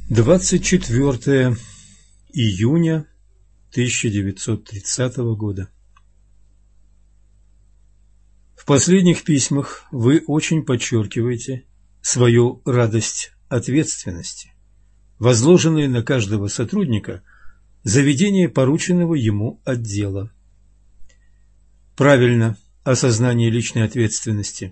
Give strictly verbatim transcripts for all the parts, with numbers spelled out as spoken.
двадцать четвёртое июня тысяча девятьсот тридцатого года. В последних письмах вы очень подчеркиваете свою радость ответственности, возложенной на каждого сотрудника за ведение порученного ему отдела. Правильно, осознание личной ответственности,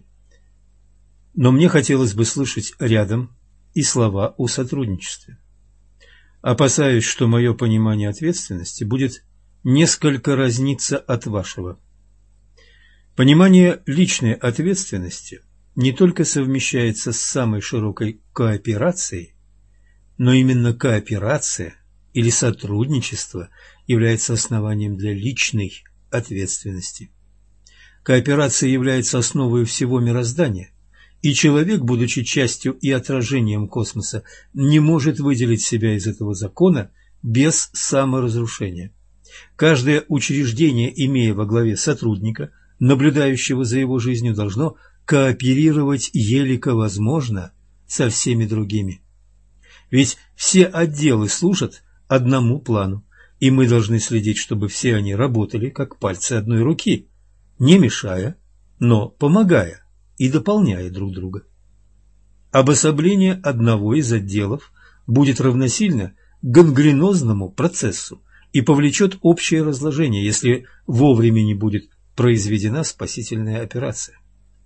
но мне хотелось бы слышать рядом и слова о сотрудничестве. Опасаюсь, что мое понимание ответственности будет несколько разниться от вашего. Понимание личной ответственности не только совмещается с самой широкой кооперацией, но именно кооперация или сотрудничество является основанием для личной ответственности. Кооперация является основой всего мироздания, и человек, будучи частью и отражением космоса, не может выделить себя из этого закона без саморазрушения. Каждое учреждение, имея во главе сотрудника, наблюдающего за его жизнью, должно кооперировать елико возможно со всеми другими. Ведь все отделы служат одному плану, и мы должны следить, чтобы все они работали как пальцы одной руки, не мешая, но помогая и дополняя друг друга. Обособление одного из отделов будет равносильно гангренозному процессу и повлечет общее разложение, если вовремя не будет произведена спасительная операция.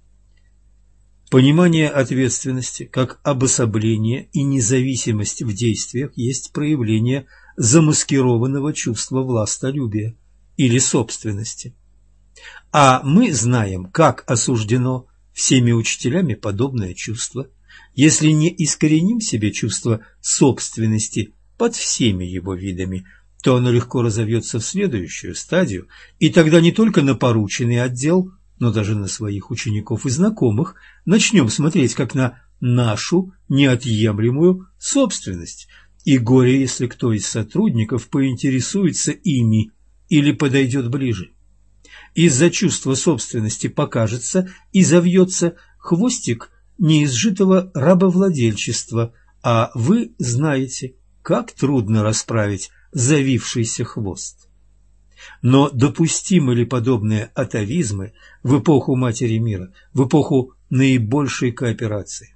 Понимание ответственности как обособление и независимость в действиях есть проявление замаскированного чувства властолюбия или собственности. А мы знаем, как осуждено всеми учителями подобное чувство. Если не искореним себе чувство собственности под всеми его видами, то оно легко разовьется в следующую стадию, и тогда не только на порученный отдел, но даже на своих учеников и знакомых начнем смотреть как на нашу неотъемлемую собственность. И горе, если кто из сотрудников поинтересуется ими или подойдет ближе. Из-за чувства собственности покажется и завьется хвостик неизжитого рабовладельчества, а вы знаете, как трудно расправить завившийся хвост. Но допустимы ли подобные атавизмы в эпоху Матери Мира, в эпоху наибольшей кооперации?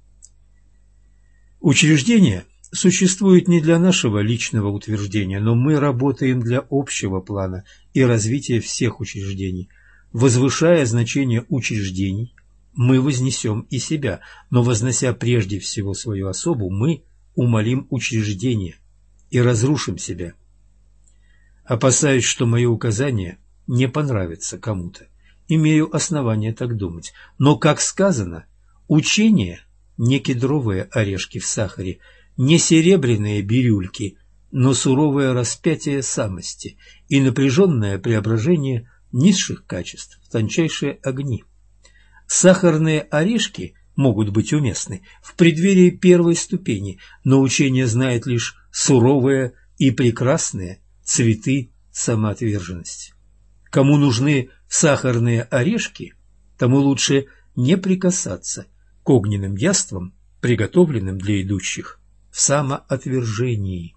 Учреждение существует не для нашего личного утверждения, но мы работаем для общего плана и развития всех учреждений. Возвышая значение учреждений, мы вознесем и себя, но вознося прежде всего свою особу, мы умалим учреждение и разрушим себя. Опасаюсь, что мое указание не понравится кому-то. Имею основания так думать. Но, как сказано, учение не кедровые орешки в сахаре, не серебряные бирюльки, но суровое распятие самости и напряженное преображение низших качеств в тончайшие огни. Сахарные орешки могут быть уместны в преддверии первой ступени, но учение знает лишь суровые и прекрасные цветы самоотверженности. Кому нужны сахарные орешки, тому лучше не прикасаться к огненным яствам, приготовленным для идущих в самоотвержении.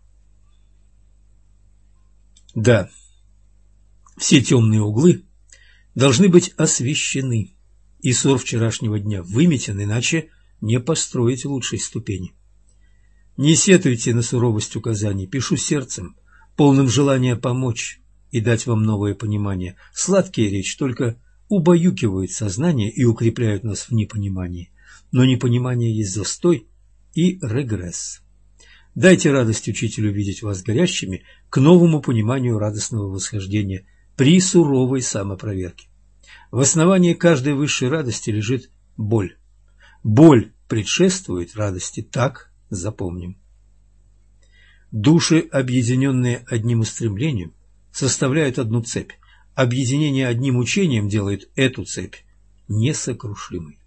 Да, все темные углы должны быть освещены, и ссор вчерашнего дня выметен, иначе не построить лучшей ступени. Не сетуйте на суровость указаний, пишу сердцем, полным желания помочь и дать вам новое понимание. Сладкие речи только убаюкивают сознание и укрепляют нас в непонимании, но непонимание есть застой и регресс. Дайте радость учителю видеть вас горящими к новому пониманию радостного восхождения при суровой самопроверке. В основании каждой высшей радости лежит боль. Боль предшествует радости, так запомним. Души, объединенные одним устремлением, составляют одну цепь. Объединение одним учением делает эту цепь несокрушимой.